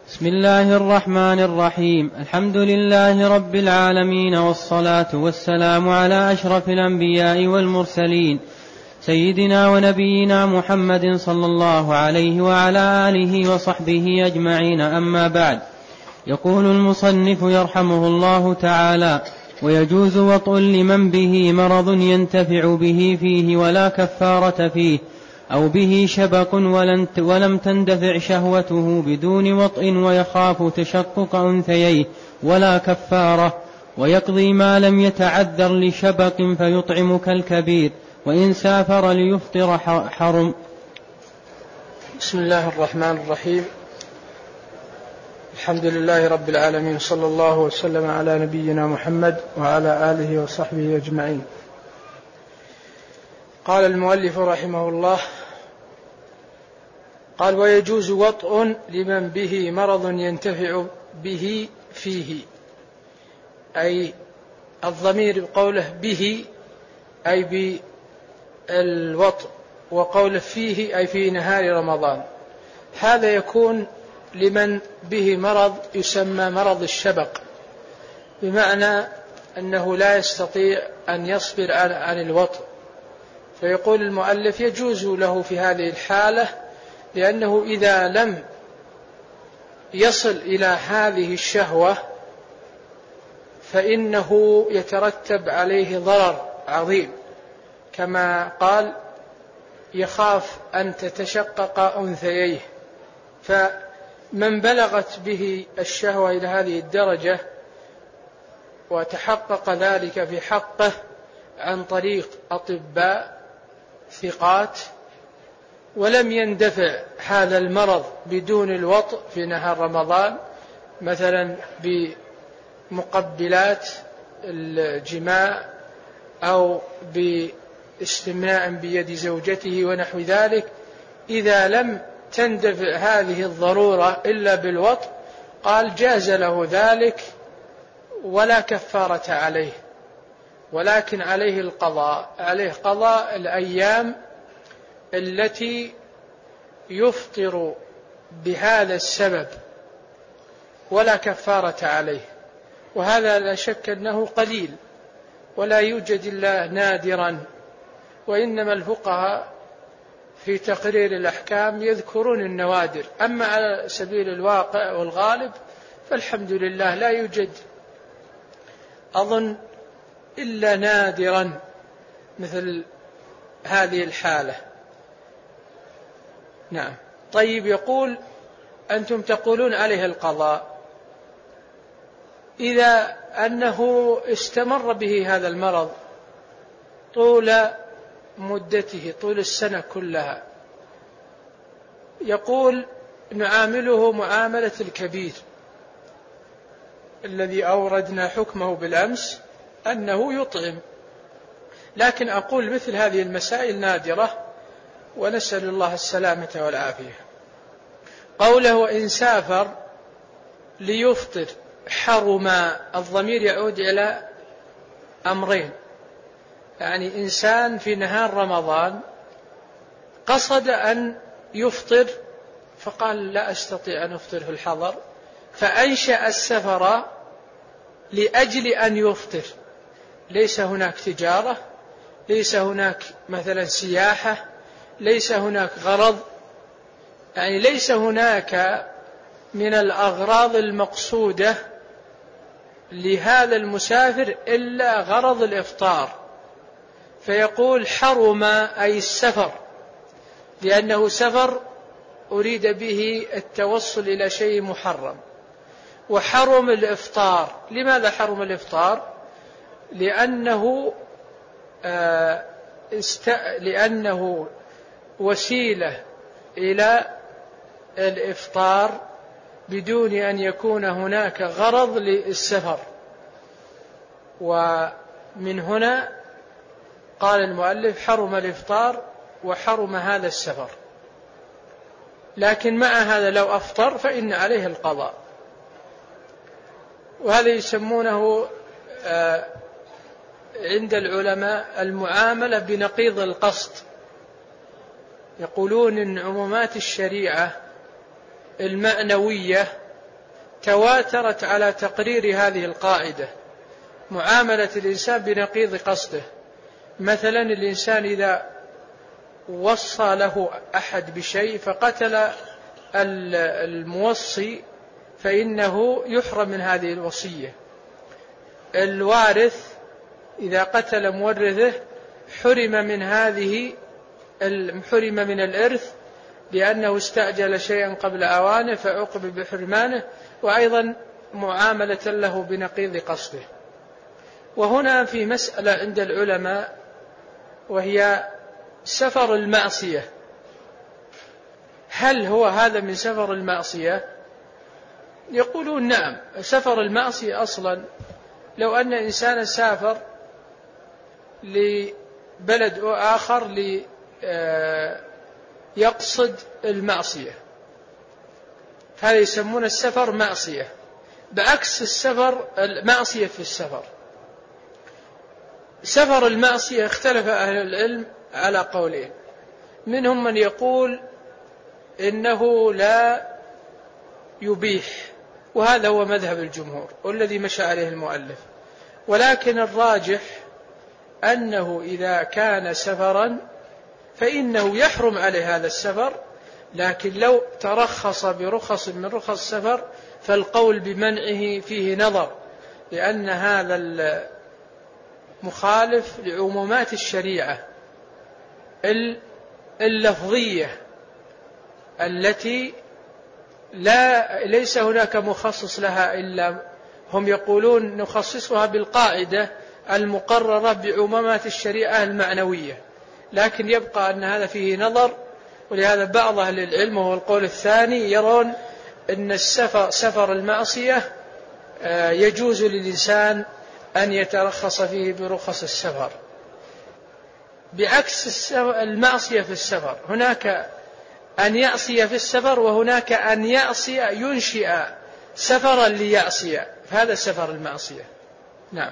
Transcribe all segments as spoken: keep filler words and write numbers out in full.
بسم الله الرحمن الرحيم. الحمد لله رب العالمين، والصلاة والسلام على أشرف الأنبياء والمرسلين، سيدنا ونبينا محمد صلى الله عليه وعلى آله وصحبه أجمعين. أما بعد، يقول المصنف يرحمه الله تعالى: ويجوز وطء لمن به مرض ينتفع به فيه ولا كفارة فيه، أو به شبك ولم تندفع شهوته بدون وطء ويخاف تشقق أنثييه ولا كفارة، ويقضي ما لم يتعذر لشبك فيطعم كالكبير، وإن سافر ليفطر حرم. بسم الله الرحمن الرحيم. الحمد لله رب العالمين، صلى الله وسلم على نبينا محمد وعلى آله وصحبه أجمعين. قال المؤلف رحمه الله: قال: ويجوز وطء لمن به مرض ينتفع به فيه، أي الضمير بقوله به أي بالوطء، وقوله فيه أي في نهار رمضان. هذا يكون لمن به مرض يسمى مرض الشبق، بمعنى أنه لا يستطيع أن يصبر عن الوطء، فيقول المؤلف: يجوز له في هذه الحالة، لأنه إذا لم يصل إلى هذه الشهوة فإنه يترتب عليه ضرر عظيم، كما قال: يخاف أن تتشقق أنثييه. فمن بلغت به الشهوة إلى هذه الدرجة وتحقق ذلك في حقه عن طريق أطباء ثقات، ولم يندفع هذا المرض بدون الوطء في نهار رمضان، مثلا بمقبلات الجماع أو باستمناء بيد زوجته ونحو ذلك، إذا لم تندفع هذه الضرورة إلا بالوطء، قال: جاز له ذلك ولا كفارة عليه، ولكن عليه القضاء، عليه قضاء الأيام التي يفطر بهذا السبب، ولا كفارة عليه. وهذا لا شك أنه قليل ولا يوجد إلا نادرا، وإنما الفقهاء في تقرير الأحكام يذكرون النوادر، أما على سبيل الواقع والغالب فالحمد لله لا يوجد أظن إلا نادرا مثل هذه الحالة. نعم. طيب، يقول: أنتم تقولون عليه القضاء إذا أنه استمر به هذا المرض طول مدته، طول السنة كلها. يقول: نعامله معاملة الكبير الذي أوردنا حكمه بالأمس أنه يطعم، لكن أقول مثل هذه المسائل نادرة، ونسأل الله السلامة والعافية. قوله: وإن سافر ليفطر حرم، الضمير يعود إلى أمرين، يعني إنسان في نهار رمضان قصد أن يفطر فقال: لا أستطيع أن أفطر في الحضر، فأنشأ السفر لأجل أن يفطر. ليس هناك تجارة، ليس هناك مثلا سياحة، ليس هناك غرض، يعني ليس هناك من الأغراض المقصودة لهذا المسافر إلا غرض الإفطار، فيقول: حرم أي السفر، لأنه سفر أريد به التوصل إلى شيء محرم. وحرم الإفطار. لماذا حرم الإفطار؟ لأنه آه است... لأنه وسيلة إلى الإفطار بدون أن يكون هناك غرض للسفر. ومن هنا قال المؤلف: حرم الإفطار وحرم هذا السفر. لكن مع هذا لو أفطر فإن عليه القضاء، وهذا يسمونه آه عند العلماء المعاملة بنقيض القصد. يقولون إن عمومات الشريعة المعنوية تواترت على تقرير هذه القاعدة: معاملة الإنسان بنقيض قصده. مثلا الإنسان إذا وصى له أحد بشيء فقتل الموصي فإنه يحرم من هذه الوصية. الوارث إذا قتل مورثه حرم من هذه حرم من الإرث لأنه استعجل شيئا قبل أوانه فعوقب بحرمانه، وأيضا معاملة له بنقيض قصده. وهنا في مسألة عند العلماء وهي سفر المعصية، هل هو هذا من سفر المعصية؟ يقولون نعم، سفر المعصية أصلا لو أن إنسان سافر لبلد آخر ليقصد المعصية هذا يسمون السفر معصية، بعكس السفر المعصية في السفر. سفر المعصية اختلف أهل العلم على قولين، منهم من يقول إنه لا يبيح، وهذا هو مذهب الجمهور والذي مشى عليه المؤلف، ولكن الراجح أنه إذا كان سفرا فإنه يحرم عليه هذا السفر، لكن لو ترخص برخص من رخص السفر فالقول بمنعه فيه نظر، لأن هذا مخالف لعمومات الشريعة اللفظية التي لا ليس هناك مخصص لها إلا هم يقولون نخصصها بالقاعدة المقررة بعمومات الشريعة المعنوية، لكن يبقى أن هذا فيه نظر. ولهذا بعض أهل العلم وهو القول الثاني يرون أن السفر سفر المعصية يجوز للإنسان أن يترخص فيه برخص السفر، بعكس المعصية في السفر. هناك أن يعصي في السفر، وهناك أن يعصي ينشئ سفرا ليعصي، فهذا سفر المعصية. نعم.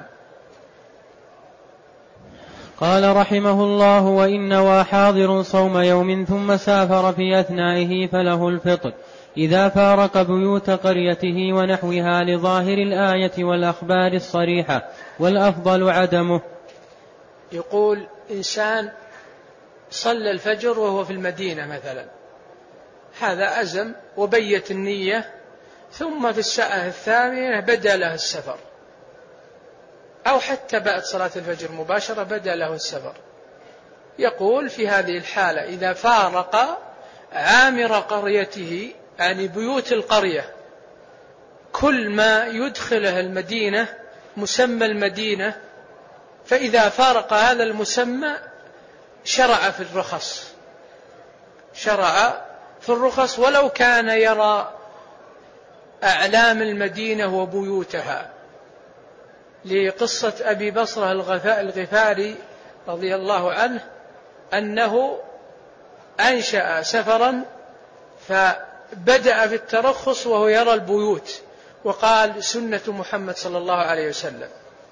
قال رحمه الله: وإن نوى حاضر صوم يوم ثم سافر في أثنائه فله الفطر إذا فارق بيوت قريته ونحوها لظاهر الآية والأخبار الصريحة، والأفضل عدمه. يقول إنسان صلى الفجر وهو في المدينة مثلا، هذا أزم وبيت النية، ثم في الساعة الثامنة بدأ له السفر، أو حتى بعد صلاة الفجر مباشرة بدأ له السفر. يقول في هذه الحالة إذا فارق عامر قريته، يعني بيوت القرية، كل ما يدخله المدينة مسمى المدينة، فإذا فارق هذا المسمى شرع في الرخص، شرع في الرخص ولو كان يرى أعلام المدينة وبيوتها. لقصة أبي بصرة الغفاري رضي الله عنه أنه أنشأ سفرا فبدأ في الترخص وهو يرى البيوت، وقال سنة محمد صلى الله عليه وسلم.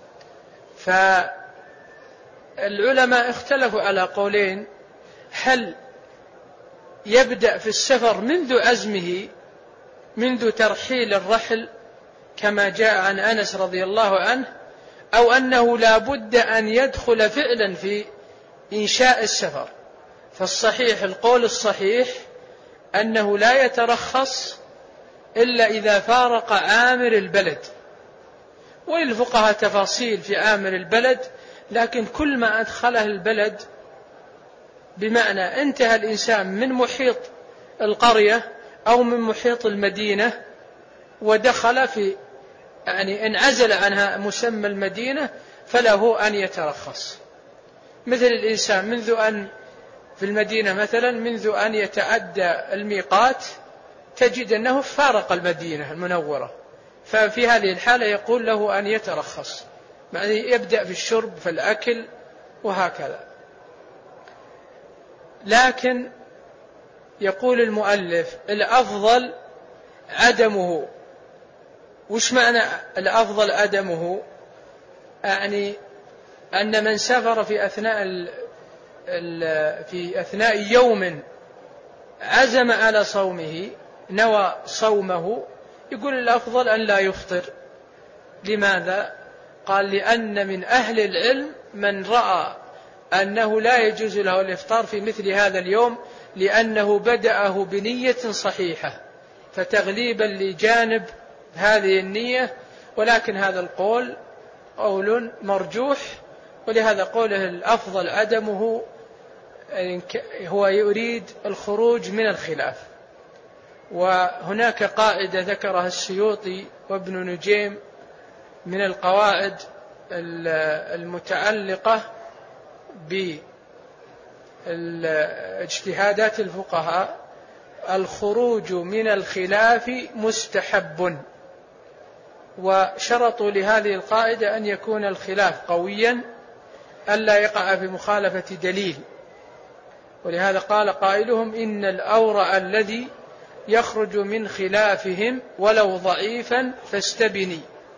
فالعلماء اختلفوا على قولين: هل يبدأ في السفر منذ عزمه، منذ ترحيل الرحل كما جاء عن أنس رضي الله عنه، أو أنه لا بد أن يدخل فعلا في إنشاء السفر؟ فالصحيح القول الصحيح أنه لا يترخص إلا إذا فارق عامر البلد. وللفقهاء تفاصيل في عامر البلد، لكن كل ما أدخله البلد بمعنى انتهى الإنسان من محيط القرية أو من محيط المدينة ودخل في يعني انعزل عنها مسمى المدينة فله أن يترخص. مثل الإنسان منذ أن في المدينة مثلا منذ أن يتعدى الميقات تجد أنه فارق المدينة المنورة، ففي هذه الحالة يقول له أن يترخص، يعني يبدأ في الشرب في الأكل وهكذا. لكن يقول المؤلف الأفضل عدمه. وش معنى الأفضل عدمه؟ يعني أن من سافر في أثناء ال ال في أثناء يوم عزم على صومه، نوى صومه، يقول الأفضل أن لا يفطر. لماذا؟ قال لأن من أهل العلم من رأى أنه لا يجوز له الإفطار في مثل هذا اليوم لأنه بدأه بنية صحيحة، فتغليبا لجانب هذه النية. ولكن هذا القول قول مرجوح، ولهذا قوله الأفضل عدمه، هو يريد الخروج من الخلاف. وهناك قاعدة ذكرها السيوطي وابن نجيم من القواعد المتعلقة باجتهادات الفقهاء: الخروج من الخلاف مستحب. وشرطوا لهذه القاعدة أن يكون الخلاف قويا، ألا يقع في مخالفة دليل. ولهذا قال قائلهم: إن الأورع الذي يخرج من خلافهم ولو ضعيفا فاستبني.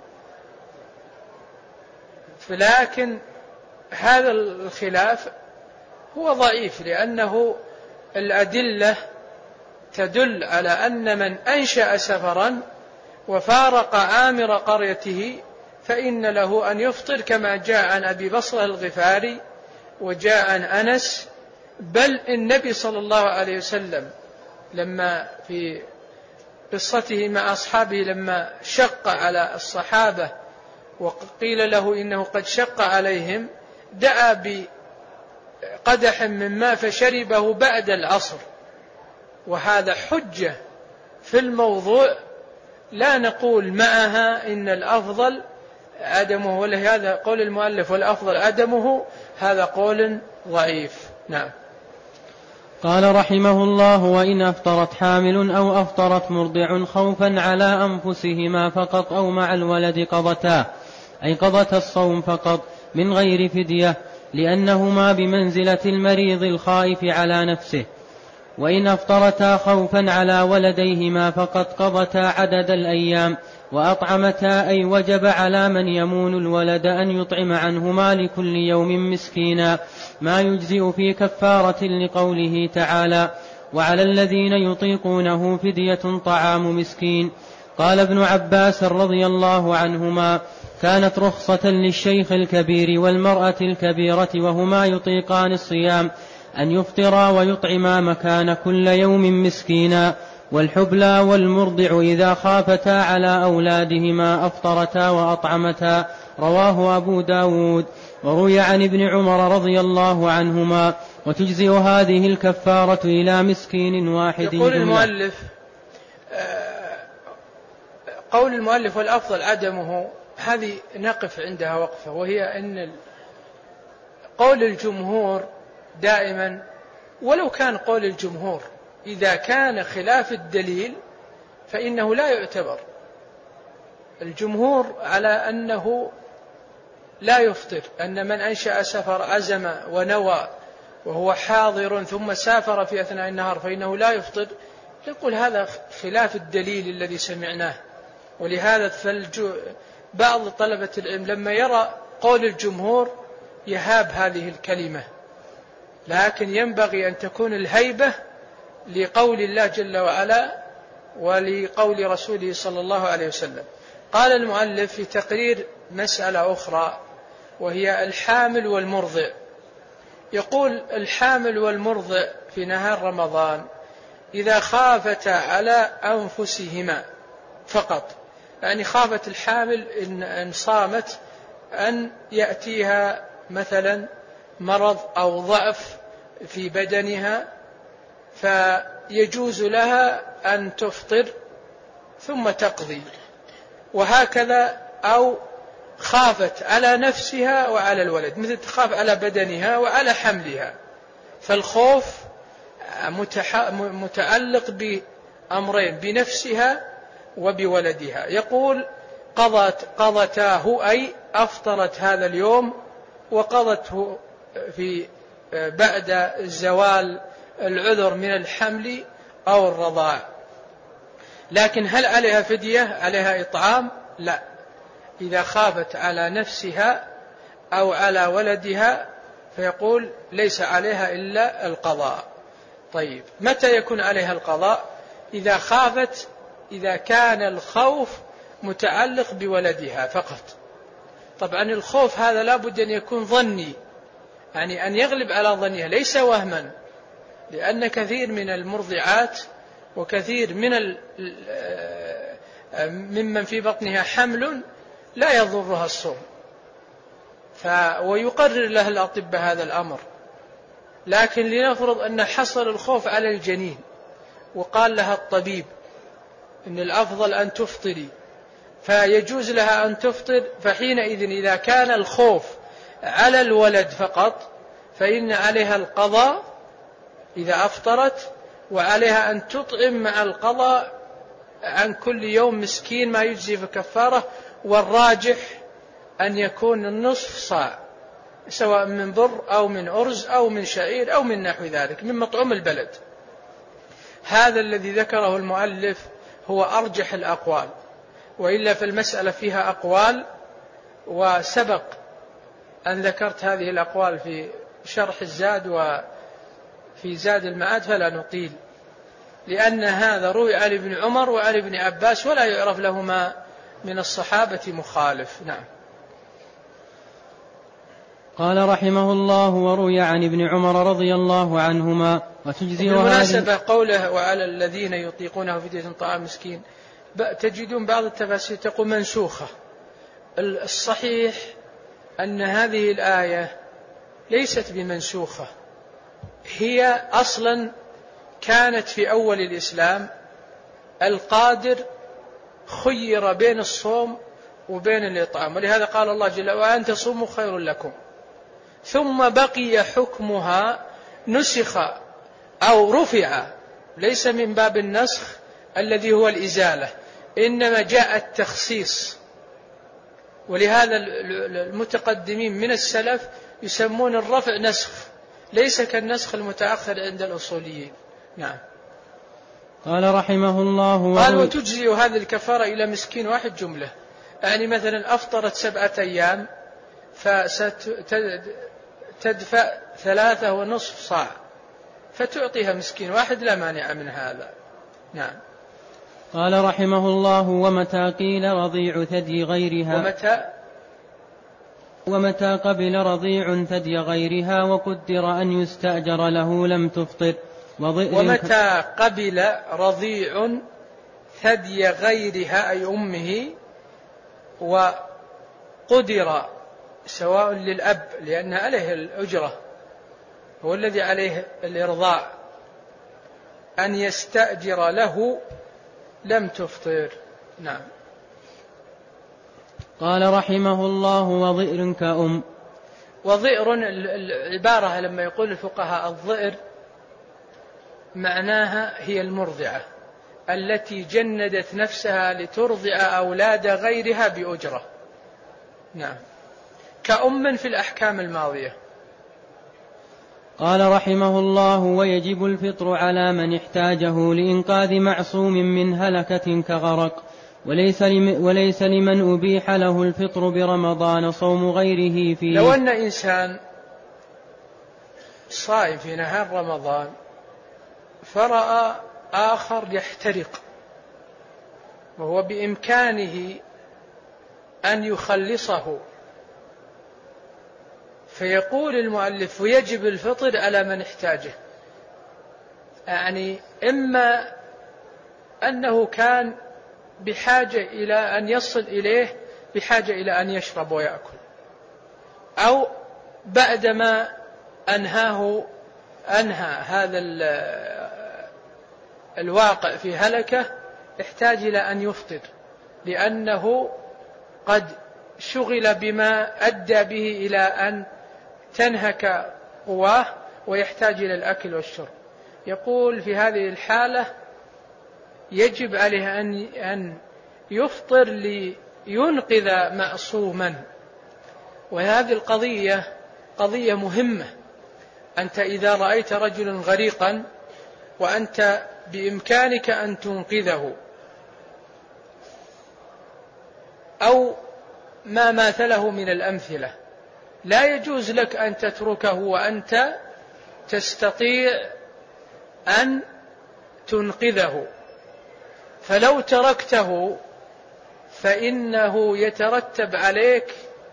لكن هذا الخلاف هو ضعيف، لأنه الأدلة تدل على أن من أنشأ سفرا وفارق عامر قريته فإن له أن يفطر، كما جاء عن أبي بصرة الغفاري وجاء عن أنس. بل النبي صلى الله عليه وسلم لما في قصته مع أصحابه لما شق على الصحابة وقيل له إنه قد شق عليهم، دعا بقدح من ماء فشربه بعد العصر، وهذا حجة في الموضوع. لا نقول معها إن الأفضل عدمه، ولهذا قول المؤلف والأفضل عدمه، هذا قول ضعيف. نعم. قال رحمه الله: وإن أفطرت حامل أو أفطرت مرضع خوفا على أنفسهما فقط أو مع الولد قضتا، أي قضتا الصوم فقط من غير فدية، لأنهما بمنزلة المريض الخائف على نفسه. وإن أفطرتا خوفا على ولديهما فقد قضتا عدد الأيام وأطعمتا، أي وجب على من يمون الولد أن يطعم عنهما لكل يوم مسكينا، ما يجزئ في كفارة، لقوله تعالى: وعلى الذين يطيقونه فدية طعام مسكين. قال ابن عباس رضي الله عنهما: كانت رخصة للشيخ الكبير والمرأة الكبيرة وهما يطيقان الصيام أن يفطرا ويطعما مكان كل يوم مسكينا. والحبلى والمرضع إذا خافتا على أولادهما أفطرتا وأطعمتا. رواه أبو داود. وروي عن ابن عمر رضي الله عنهما: وتجزئ هذه الكفارة إلى مسكين واحد. يقول المؤلف: قول المؤلف والأفضل عدمه، هذه نقف عندها وقفة، وهي أن قول الجمهور دائما، ولو كان قول الجمهور إذا كان خلاف الدليل فإنه لا يعتبر. الجمهور على أنه لا يفطر، أن من أنشأ سفر عزم ونوى وهو حاضر ثم سافر في أثناء النهار فإنه لا يفطر. يقول هذا خلاف الدليل الذي سمعناه. ولهذا بعض طلبة العلم لما يرى قول الجمهور يهاب هذه الكلمة، لكن ينبغي أن تكون الهيبة لقول الله جل وعلا ولقول رسوله صلى الله عليه وسلم. قال المؤلف في تقرير مسألة أخرى، وهي الحامل والمرضع. يقول: الحامل والمرضع في نهار رمضان إذا خافتا على أنفسهما فقط، يعني خافت الحامل إن صامت أن يأتيها مثلا مرض أو ضعف في بدنها، فيجوز لها أن تفطر ثم تقضي، وهكذا. أو خافت على نفسها وعلى الولد، مثل تخاف على بدنها وعلى حملها، فالخوف متعلق بأمرين: بنفسها وبولدها. يقول: قضت قضتاه، أي أفطرت هذا اليوم وقضته في بعد زوال العذر من الحمل أو الرضاع. لكن هل عليها فدية؟ عليها إطعام؟ لا. إذا خافت على نفسها أو على ولدها فيقول ليس عليها إلا القضاء. طيب، متى يكون عليها القضاء؟ إذا خافت إذا كان الخوف متعلق بولدها فقط. طبعا الخوف هذا لا بد أن يكون ظني، يعني أن يغلب على ظنها ليس وهما، لأن كثير من المرضعات وكثير من ممن في بطنها حمل لا يضرها الصوم، ف... ويقرر له الأطباء هذا الأمر. لكن لنفرض أن حصل الخوف على الجنين وقال لها الطبيب إن الأفضل أن تفطري، فيجوز لها أن تفطر، فحينئذ إذا كان الخوف على الولد فقط فإن عليها القضاء إذا أفطرت، وعليها أن تطعم مع القضاء عن كل يوم مسكين ما يجزي في كفارة، والراجح أن يكون النصف صاع، سواء من بر أو من أرز أو من شعير أو من نحو ذلك من مطعوم البلد. هذا الذي ذكره المؤلف هو أرجح الأقوال، وإلا في المسألة فيها أقوال، وسبق أن ذكرت هذه الأقوال في شرح الزاد وفي زاد المعاد فلا نطيل، لأن هذا روي عن ابن عمر وعن ابن عباس ولا يعرف لهما من الصحابة مخالف. نعم. قال رحمه الله: وروي عن ابن عمر رضي الله عنهما. وتجزي بالمناسبة قوله وعلى الذين يطيقونه فدية طعام مسكين، تجدون بعض التفاسير تقول منسوخة. الصحيح أن هذه الآية ليست بمنسوخة، هي أصلا كانت في أول الإسلام القادر خير بين الصوم وبين الإطعام، ولهذا قال الله جل وعلا: وأن تصوموا خير لكم. ثم بقي حكمها نسخ أو رفع، ليس من باب النسخ الذي هو الإزالة، إنما جاء التخصيص. ولهذا المتقدمين من السلف يسمون الرفع نسخ، ليس كالنسخ المتأخر عند الأصوليين. نعم. قال رحمه الله: قال: وتجزي هذه الكفارة إلى مسكين واحد جملة، يعني مثلا أفطرت سبعة أيام فستدفع ثلاثة ونصف صاع، فتعطيها مسكين واحد لا مانع من هذا. نعم. قال رحمه الله: ومتى قيل رضيع ثدي غيرها ومتى ومتى قبل رضيع ثدي غيرها وقدر أن يستأجر له لم تفطر. ومتى قبل رضيع ثدي غيرها أي أمه، وقدر سواء للأب لأن عليه الأجرة هو الذي عليه الإرضاع أن يستأجر له لم تفطر. نعم. قال رحمه الله: وضئر كأم. وضئر العبارة لما يقول الفقهاء الضئر معناها هي المرضعة التي جندت نفسها لترضع أولاد غيرها بأجرة. نعم. كأم في الأحكام الماضية. قال رحمه الله: ويجب الفطر على من احتاجه لإنقاذ معصوم من هلكة كغرق، وليس, لم وليس لمن أبيح له الفطر برمضان صوم غيره فيه. لو أن إنسان صائم في نهار رمضان فرأى آخر يحترق وهو بإمكانه أن يخلصه، فيقول المؤلف: ويجب الفطر على من احتاجه، يعني إما أنه كان بحاجة إلى أن يصل إليه بحاجة إلى أن يشرب ويأكل، أو بعدما أنهاه أنهى هذا الواقع في هلكة احتاج إلى أن يفطر، لأنه قد شغل بما أدى به إلى أن تنهك قواه ويحتاج إلى الأكل والشرب. يقول في هذه الحالة يجب عليه أن يفطر لينقذ معصوما. وهذه القضية قضية مهمة. أنت إذا رأيت رجلا غريقا وأنت بإمكانك أن تنقذه، أو ما ماثله من الأمثلة، لا يجوز لك أن تتركه وأنت تستطيع أن تنقذه، فلو تركته فإنه يترتب عليك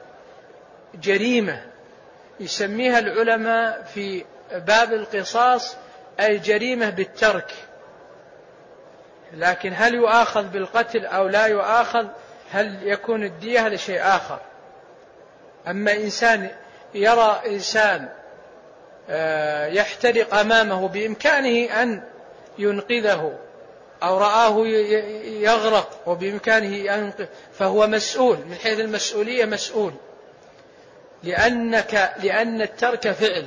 جريمة يسميها العلماء في باب القصاص الجريمة بالترك. لكن هل يؤاخذ بالقتل أو لا يؤاخذ، هل يكون الدية، هذا شيء آخر. أما إنسان يرى إنسان يحترق أمامه بإمكانه أن ينقذه، أو رآه يغرق وبإمكانه أن ينقذ، فهو مسؤول من حيث المسؤولية، مسؤول، لأنك لأن الترك فعل.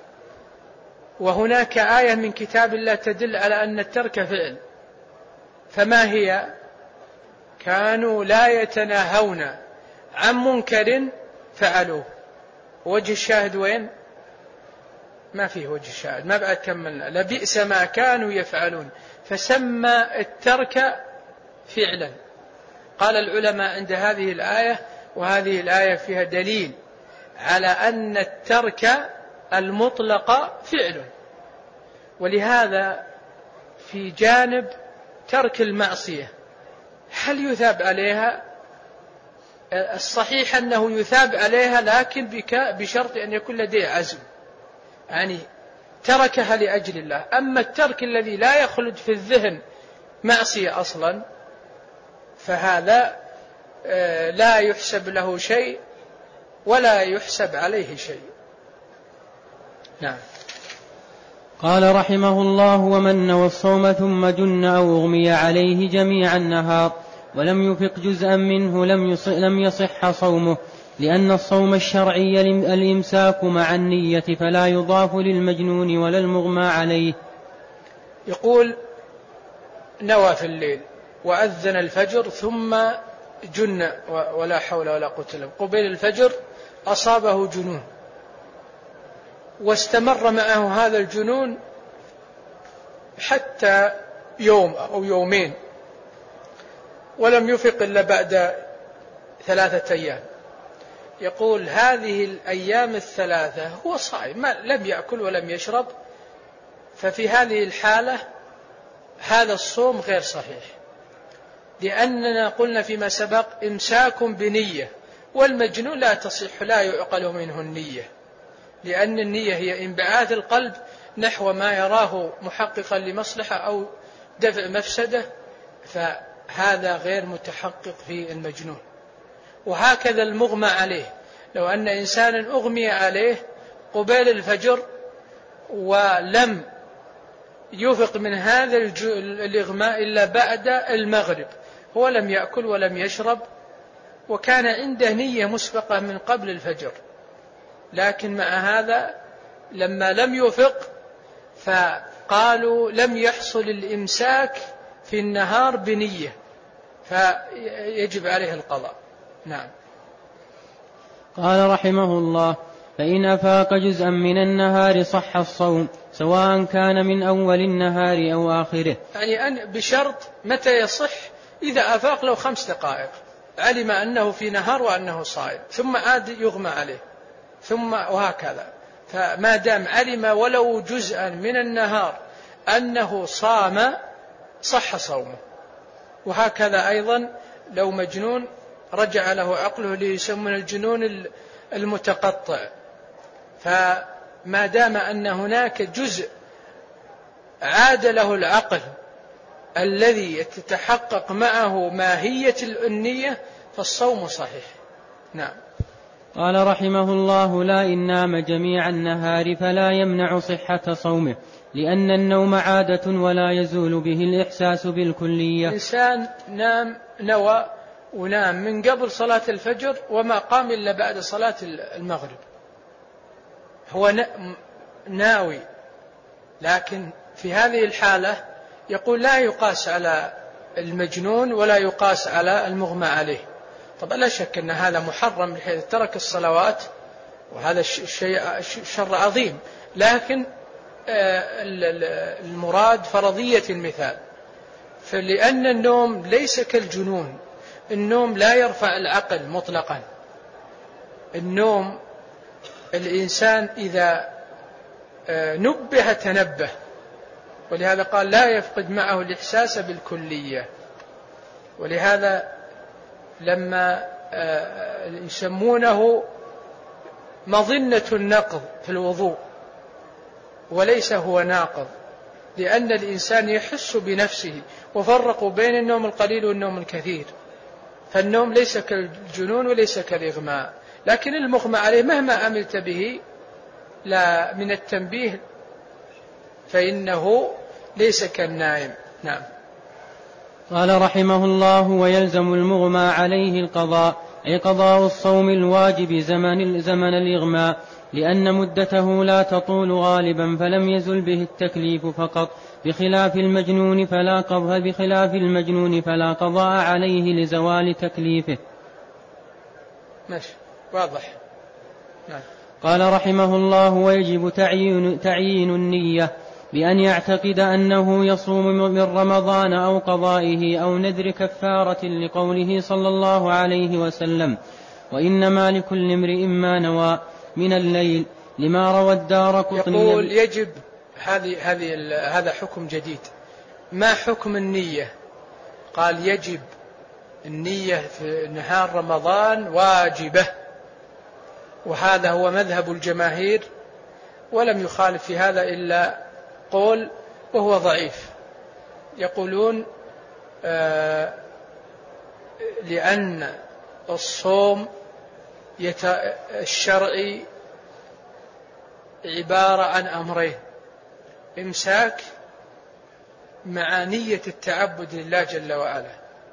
وهناك آية من كتاب الله تدل على أن الترك فعل، فما هي؟ كانوا لا يتناهون عن منكر فعلوه. وجه الشاهد وين؟ ما فيه وجه الشاهد، ما بعد كملنا. لبئس ما كانوا يفعلون، فسمى الترك فعلا. قال العلماء عند هذه الآية، وهذه الآية فيها دليل على أن الترك المطلق فعل. ولهذا في جانب ترك المعصية هل يثاب عليها؟ الصحيح أنه يثاب عليها، لكن بشرط أن يكون لديه عزم، يعني تركها لأجل الله. أما الترك الذي لا يخلد في الذهن معصية أصلا، فهذا لا يحسب له شيء ولا يحسب عليه شيء. نعم. قال رحمه الله: ومن نوى الصوم ثم جن أو أغمي عليه جميع النهار ولم يفق جزءا منه لم يصح, لم يصح صومه، لأن الصوم الشرعي الإمساك مع النية، فلا يضاف للمجنون ولا المغمى عليه. يقول: نوى في الليل وأذن الفجر ثم جن، ولا حول ولا قوة إلا بالله، قبيل الفجر أصابه جنون، واستمر معه هذا الجنون حتى يوم أو يومين، ولم يفق إلا بعد ثلاثة أيام. يقول: هذه الأيام الثلاثة هو صائم، ما لم يأكل ولم يشرب، ففي هذه الحالة هذا الصوم غير صحيح، لأننا قلنا فيما سبق إمساك بنية، والمجنون لا تصح، لا يعقل منه النية، لأن النية هي انبعاث القلب نحو ما يراه محققا لمصلحة أو دفع مفسدة، فهذا غير متحقق في المجنون. وهكذا المغمى عليه، لو أن إنسانا أغمي عليه قبيل الفجر ولم يفق من هذا الإغماء إلا بعد المغرب، هو لم يأكل ولم يشرب، وكان عنده نية مسبقة من قبل الفجر، لكن مع هذا لما لم يفق فقالوا لم يحصل الإمساك في النهار بنية، فيجب عليه القضاء. نعم. قال رحمه الله: فإن أفاق جزءا من النهار صح الصوم، سواء كان من أول النهار أو آخره. يعني أن بشرط متى يصح؟ إذا أفاق له خمس دقائق، علم أنه في نهار وأنه صائم، ثم عاد يغمى عليه، ثم وهكذا. فما دام علم ولو جزءا من النهار أنه صام صح صومه. وهكذا أيضا لو مجنون رجع له عقله، ليسمون الجنون المتقطع، فما دام أن هناك جزء عاد له العقل الذي تتحقق معه ماهية النية فالصوم صحيح. نعم. قال رحمه الله: لا إن نام جميع النهار فلا يمنع صحة صومه، لأن النوم عادة ولا يزول به الإحساس بالكلية. إنسان نام نوى ونام من قبل صلاة الفجر وما قام إلا بعد صلاة المغرب، هو ناوي، لكن في هذه الحالة يقول لا يقاس على المجنون ولا يقاس على المغمى عليه. طبعا لا شك أن هذا محرم بحيث ترك الصلوات، وهذا الشيء شر عظيم، لكن المراد فرضية المثال. فلأن النوم ليس كالجنون، النوم لا يرفع العقل مطلقا. النوم الإنسان إذا نبه تنبه، ولهذا قال لا يفقد معه الإحساس بالكلية. ولهذا لما يسمونه مظنة النقض في الوضوء وليس هو ناقض، لأن الإنسان يحس بنفسه، وفرقوا بين النوم القليل والنوم الكثير. فالنوم ليس كالجنون وليس كالإغماء، لكن المغمى عليه مهما عملت به لا من التنبيه فإنه ليس كالنائم. نعم. قال رحمه الله: ويلزم المغمى عليه القضاء، أي قضاء الصوم الواجب زمن, زمن الإغماء، لأن مدته لا تطول غالبا، فلم يزل به التكليف فقط، بخلاف المجنون فلا قضاء بخلاف المجنون فلا قضاء عليه لزوال تكليفه. ماشي واضح. نعم. قال رحمه الله: ويجب تعيين, تعيين النية بأن يعتقد أنه يصوم من رمضان أو قضائه أو نذر كفارة، لقوله صلى الله عليه وسلم: وإنما لكل امرئ ما نوى من الليل، لما روى الدارقطني. يقول يجب، هذه هذه هذا حكم جديد. ما حكم النية؟ قال يجب النية في نهار رمضان واجبة، وهذا هو مذهب الجماهير، ولم يخالف في هذا إلا قول وهو ضعيف. يقولون آه لأن الصوم الشرعي عبارة عن أمرين: إمساك مع نية التعبد لله جل وعلا،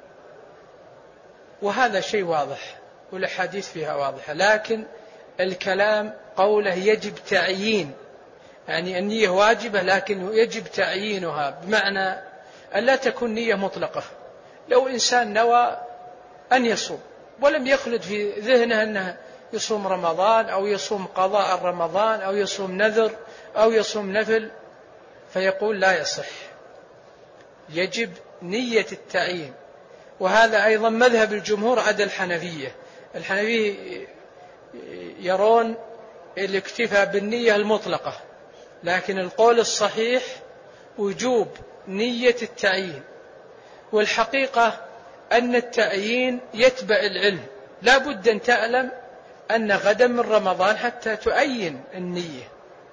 وهذا شيء واضح والأحاديث فيها واضحة. لكن الكلام قوله يجب تعيين، يعني النية واجبة لكن يجب تعيينها، بمعنى أن لا تكون نية مطلقة. لو إنسان نوى أن يصوم ولم يخلد في ذهنه أنه يصوم رمضان أو يصوم قضاء رمضان أو يصوم نذر أو يصوم نفل، فيقول لا يصح، يجب نية التعيين. وهذا أيضا مذهب الجمهور عدا الحنفية. الحنفية يرون الاكتفاء بالنية المطلقة، لكن القول الصحيح وجوب نية التعيين. والحقيقة أن التعيين يتبع العلم، لا بد أن تعلم أن غدا من رمضان حتى تعين النية.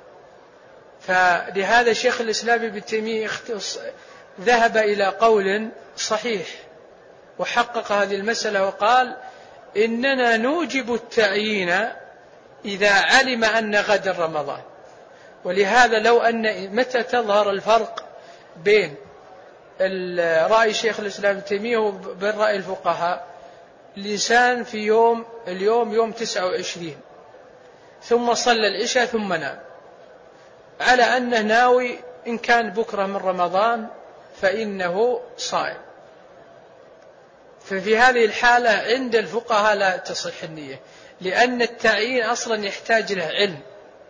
فلهذا شيخ الإسلام ابن تيمية ذهب إلى قول صحيح وحقق هذه المسألة، وقال إننا نوجب التعيين إذا علم أن غدا رمضان. ولهذا لو أن متى تظهر الفرق بين رأي شيخ الإسلام ابن تيمية وبين رأي الفقهاء؟ الإنسان في يوم اليوم يوم تسعة وعشرين ثم صلى العشاء ثم نام على أنه ناوي إن كان بكرة من رمضان فإنه صائم، ففي هذه الحالة عند الفقهاء لا تصح النية، لأن التعيين أصلا يحتاج له علم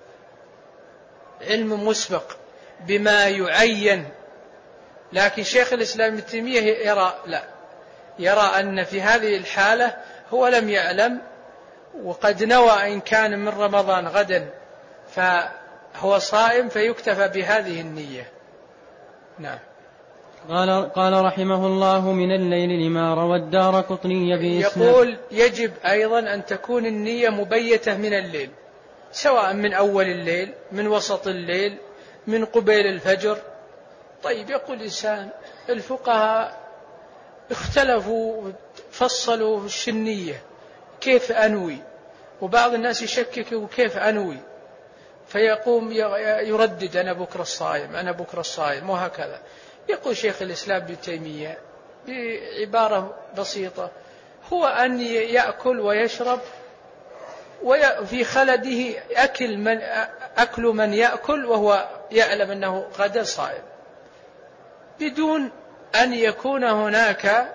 علم مسبق بما يعين. لكن شيخ الإسلام ابن تيمية يرى لا، يرى أن في هذه الحالة هو لم يعلم وقد نوى إن كان من رمضان غدا فهو صائم، فيكتفى بهذه النية. نعم. قال, قال رحمه الله: من الليل، لما روى الدارقطني بإسناد. يقول يجب أيضا أن تكون النية مبيتة من الليل، سواء من أول الليل، من وسط الليل، من قبيل الفجر. طيب يقول إنسان الفقهاء اختلفوا فصلوا في النية كيف أنوي، وبعض الناس يشكك كيف أنوي، فيقوم يردد أنا بكرة الصائم أنا بكرة الصائم وهكذا. يقول شيخ الإسلام ابن تيمية بعبارة بسيطة: هو أن يأكل ويشرب وفي خلده أكل من, أكل من يأكل وهو يعلم أنه غدا صائم، بدون أن يكون هناك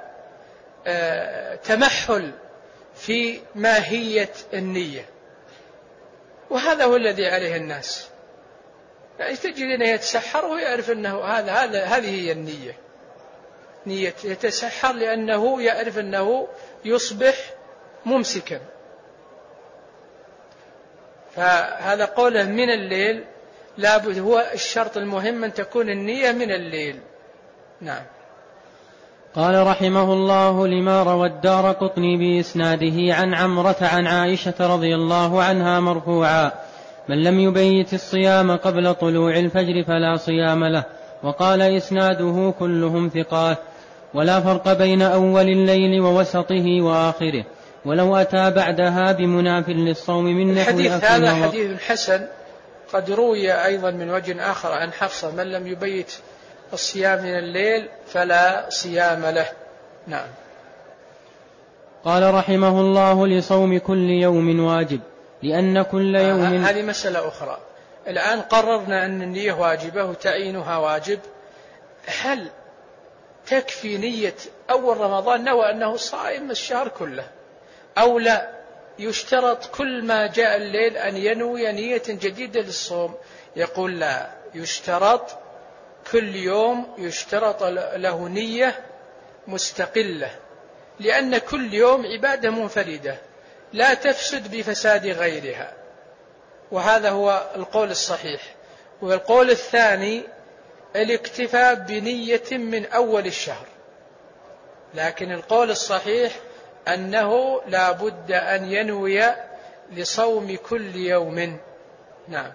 تمحل في ماهية النية. وهذا هو الذي عليه الناس، يعني تجد أنه يتسحر ويعرف أنه هذا هذا هذه هي النية، نية يتسحر لأنه يعرف أنه يصبح ممسكا. فهذا قوله من الليل لابد، هو الشرط المهم أن تكون النية من الليل. نعم. قال رحمه الله: لما روى الدارقطني بإسناده عن عمرة عن عائشة رضي الله عنها مرفوعا: من لم يبيت الصيام قبل طلوع الفجر فلا صيام له. وقال إسناده كلهم ثقات، ولا فرق بين أول الليل ووسطه وآخره، ولو أتى بعدها بمناف للصوم من نحو الحديث أكل هذا وق- حديث حسن، قد روي أيضا من وجه آخر عن حفصة: من لم يبيت الصيام من الليل فلا صيام له. نعم. قال رحمه الله: لصوم كل يوم واجب، لأن كل يوم. هذه مسألة أخرى. الآن قررنا أن النية واجبة وتعيينها واجب. هل تكفي نية أول رمضان نوى أنه صائم الشهر كله، أو لا يشترط كل ما جاء الليل أن ينوي نية جديدة للصوم؟ يقول لا، يشترط كل يوم يشترط له نية مستقلة، لأن كل يوم عبادة منفردة لا تفسد بفساد غيرها، وهذا هو القول الصحيح. والقول الثاني الاكتفاء بنية من أول الشهر، لكن القول الصحيح أنه لا بد أن ينوي لصوم كل يوم. نعم.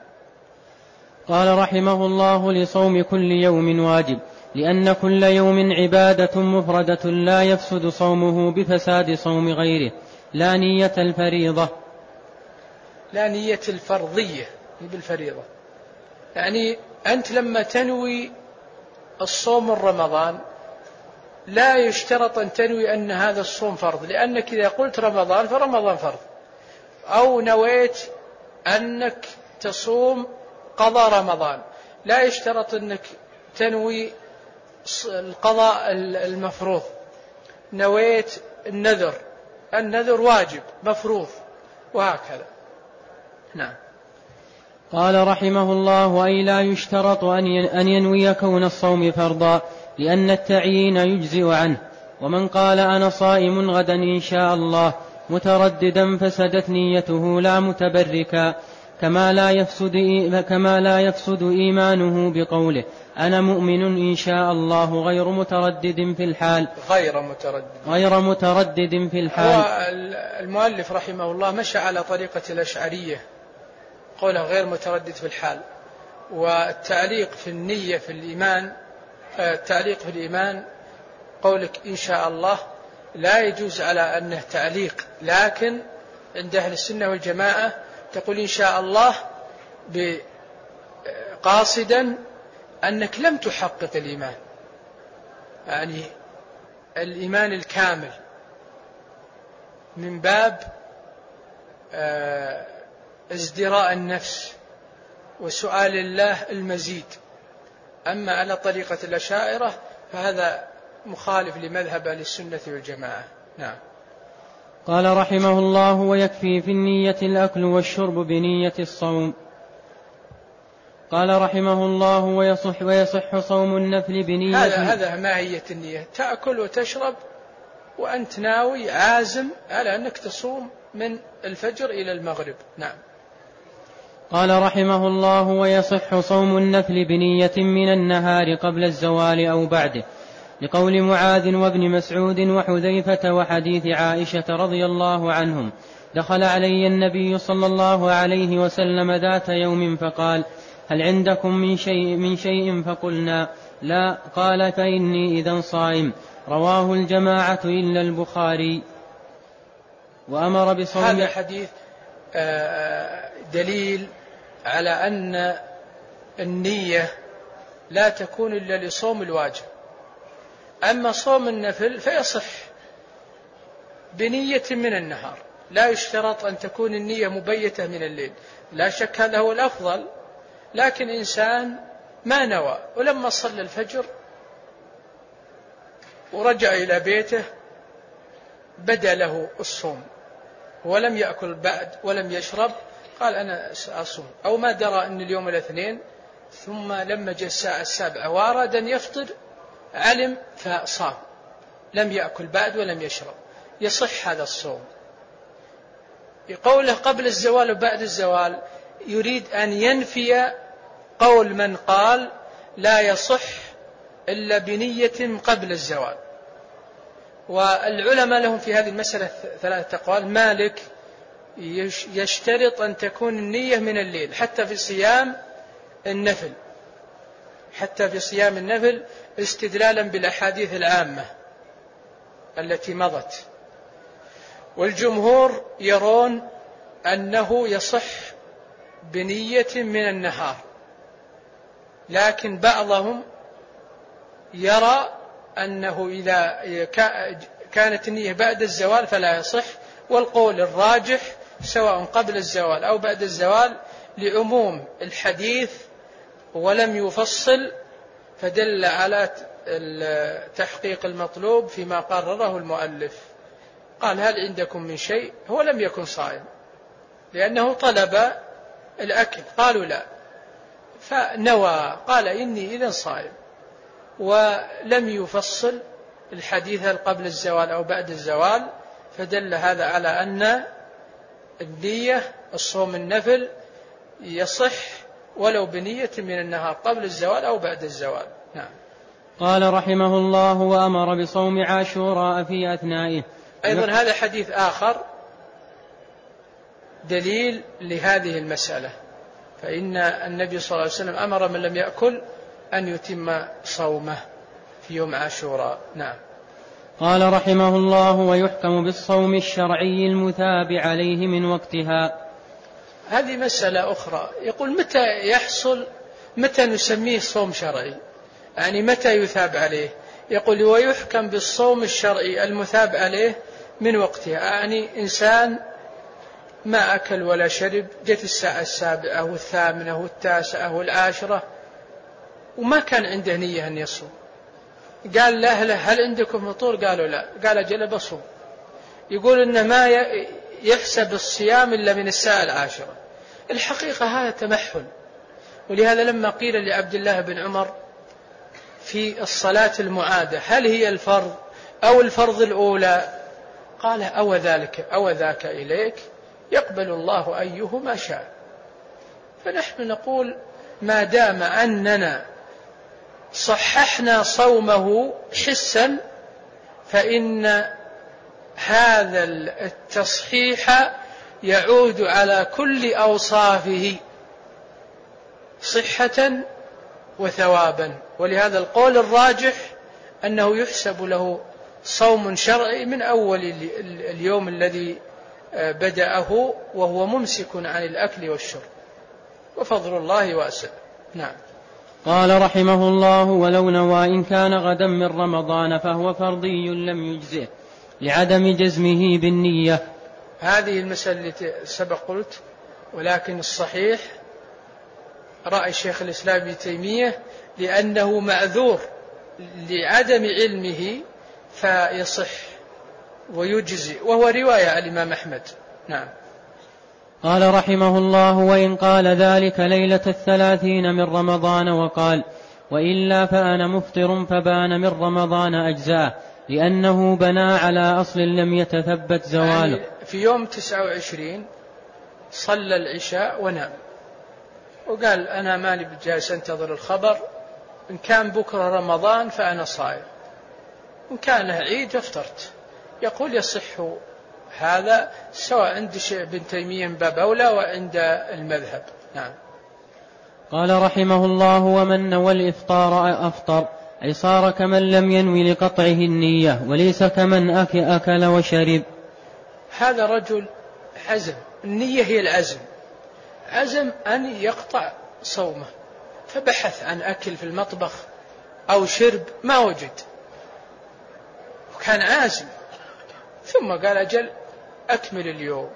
قال رحمه الله: لصوم كل يوم واجب، لأن كل يوم عبادة مفردة لا يفسد صومه بفساد صوم غيره، لا نية الفريضة. لا نية الفرضية بالفريضة، يعني أنت لما تنوي الصوم من رمضان لا يشترط أن تنوي أن هذا الصوم فرض، لأنك إذا قلت رمضان فرمضان فرض. أو نويت أنك تصوم قضاء رمضان، لا يشترط أنك تنوي القضاء المفروض. نويت النذر، النذر واجب مفروض، وهكذا. نعم. قال رحمه الله: أي لا يشترط أن ينوي كون الصوم فرضا، لأن التعيين يجزئ عنه. ومن قال أنا صائم غدا إن شاء الله مترددا فسدت نيته لا متبركا، كما لا يفسد كما لا يفسد إيمانه بقوله أنا مؤمن إن شاء الله غير متردد في الحال غير متردد غير متردد في الحال. هو المؤلف رحمه الله مشى على طريقة الأشعرية، قوله غير متردد في الحال. والتعليق في النية في الإيمان، التعليق في الإيمان قولك إن شاء الله لا يجوز على أنه تعليق، لكن عند أهل السنة والجماعة تقول إن شاء الله قاصدا أنك لم تحقق الإيمان، يعني الإيمان الكامل، من باب ازدراء النفس وسؤال الله المزيد. أما على طريقة الأشاعرة فهذا مخالف لمذهب أهل السنة والجماعة. نعم. قال رحمه الله: ويكفي في النية الأكل والشرب بنية الصوم. قال رحمه الله: ويصح, ويصح صوم النفل بنية. هذا هذا ماهية النية، تأكل وتشرب وأنت ناوي عازم على أنك تصوم من الفجر إلى المغرب. نعم. قال رحمه الله: ويصح صوم النفل بنية من النهار قبل الزوال أو بعده، لقول معاذ وابن مسعود وحذيفة وحديث عائشة رضي الله عنهم: دخل علي النبي صلى الله عليه وسلم ذات يوم فقال: هل عندكم من شيء, من شيء فقلنا لا. قال: فإني إذا صائم. رواه الجماعة إلا البخاري. وأمر بصوم. هذا حديث دليل على أن النية لا تكون إلا لصوم الواجب. أما صوم النفل فيصح بنية من النهار، لا يشترط أن تكون النية مبيتة من الليل، لا شك هذا هو الأفضل. لكن إنسان ما نوى ولما صلى الفجر ورجع إلى بيته بدا له الصوم ولم يأكل بعد ولم يشرب، قال أنا سأصوم. أو ما درى أن اليوم الاثنين، ثم لما جاء الساعة السابعة وأراد أن يفطر علم فصام، لم يأكل بعد ولم يشرب، يصح هذا الصوم. قوله قبل الزوال وبعد الزوال يريد أن ينفي قول من قال لا يصح إلا بنية قبل الزوال، والعلماء لهم في هذه المسألة ثلاثة أقوال. مالك يشترط أن تكون النية من الليل حتى في صيام النفل، حتى في صيام النفل استدلالا بالأحاديث العامة التي مضت. والجمهور يرون أنه يصح بنية من النهار، لكن بعضهم يرى أنه إذا كانت النية بعد الزوال فلا يصح. والقول الراجح سواء قبل الزوال أو بعد الزوال لعموم الحديث ولم يفصل، فدل على تحقيق المطلوب فيما قرره المؤلف. قال هل عندكم من شيء؟ هو لم يكن صائم لأنه طلب الأكل، قالوا لا، فنوى قال إني إذن صائم، ولم يفصل الحديث قبل الزوال أو بعد الزوال، فدل هذا على أن النية الصوم النفل يصح ولو بنية من النهار قبل الزوال أو بعد الزوال. نعم. قال رحمه الله: وأمر بصوم عاشوراء في أثنائه. أيضا هذا حديث آخر دليل لهذه المسألة، فإن النبي صلى الله عليه وسلم أمر من لم يأكل أن يتم صومه في يوم عاشوراء. نعم. قال رحمه الله: ويحكم بالصوم الشرعي المثاب عليه من وقتها. هذه مسألة أخرى، يقول متى يحصل، متى نسميه صوم شرعي، يعني متى يثاب عليه؟ يقول ويحكم بالصوم الشرعي المثاب عليه من وقتها، يعني إنسان ما أكل ولا شرب، جت الساعة السابعة والثامنة والتاسعة والعاشرة وما كان عنده نية أن يصوم، قال لأهله هل عندكم فطور؟ قالوا لا، قال أجل بصوم. يقول إنه ما يحسب الصيام إلا من الساعة العاشرة. الحقيقة هذا تمحل، ولهذا لما قيل لعبد الله بن عمر في الصلاة المعادة هل هي الفرض أو الفرض الأولى، قال أو ذلك أو ذاك إليك، يقبل الله أيهما شاء. فنحن نقول ما دام أننا صححنا صومه حسا فإن هذا التصحيح يعود على كل أوصافه صحة وثوابا. ولهذا القول الراجح أنه يحسب له صوم شرعي من أول اليوم الذي بدأه وهو ممسك عن الأكل والشرب، وفضل الله واسع. نعم. قال رحمه الله: ولو نوى إن كان غدا من رمضان فهو فرضي لم يجزئه لعدم جزمه بالنية. هذه المسألة التي سبق قلت، ولكن الصحيح رأي شيخ الإسلام ابن تيمية لأنه معذور لعدم علمه فيصح ويجزي، وهو رواية عن الإمام أحمد. نعم. قال رحمه الله: وإن قال ذلك ليلة الثلاثين من رمضان وقال وإلا فأنا مفطر فبان من رمضان أجزاه، لأنه بنى على أصل لم يتثبت زواله. يعني في يوم تسعة وعشرين صلى العشاء ونام وقال أنا مالي بجالس أنتظر الخبر، إن كان بكرة رمضان فأنا صائم، إن كان عيد فافطرت. يقول يصح هذا سواء عند ابن تيمية باب أولى وعند المذهب. نعم. قال رحمه الله: ومن نوى الإفطار أفطر، أي صار كمن لم ينوي لقطعه النية، وليس كمن أكل وشرب. هذا رجل عزم، النية هي العزم، عزم أن يقطع صومه، فبحث عن أكل في المطبخ أو شرب ما وجد، وكان عازم، ثم قال أجل أكمل اليوم،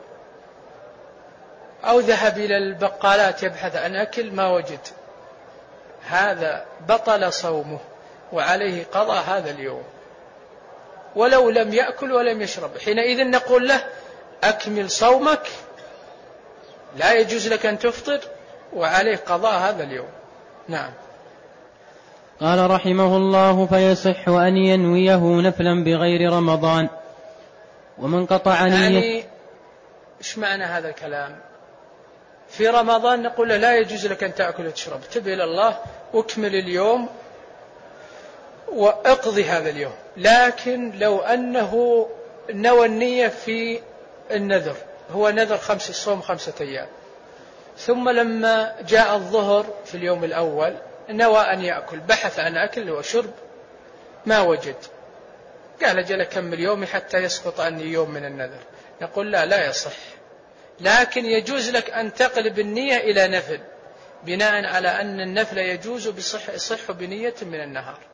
أو ذهب إلى البقالات يبحث عن أكل ما وجد، هذا بطل صومه وعليه قضاء هذا اليوم ولو لم يأكل ولم يشرب. حينئذ نقول له أكمل صومك، لا يجوز لك أن تفطر، وعليه قضاء هذا اليوم. نعم. قال رحمه الله: فيصح أن ينويه نفلا بغير رمضان. ومن قطع نية، يعني إيش معنى هذا الكلام؟ في رمضان نقول له لا يجوز لك أن تأكل وتشرب، تب إلى الله واكمل اليوم واقضي هذا اليوم. لكن لو أنه نوى النية في النذر، هو نذر خمس الصوم خمسة أيام، ثم لما جاء الظهر في اليوم الأول نوى أن يأكل، بحث عن أكل وشرب ما وجد، قال أجل أكمل يومي حتى يسقط عني يوم من النذر، نقول لا لا يصح. لكن يجوز لك أن تقلب النية إلى نفل، بناء على أن النفل يجوز بصح بنية من النهار.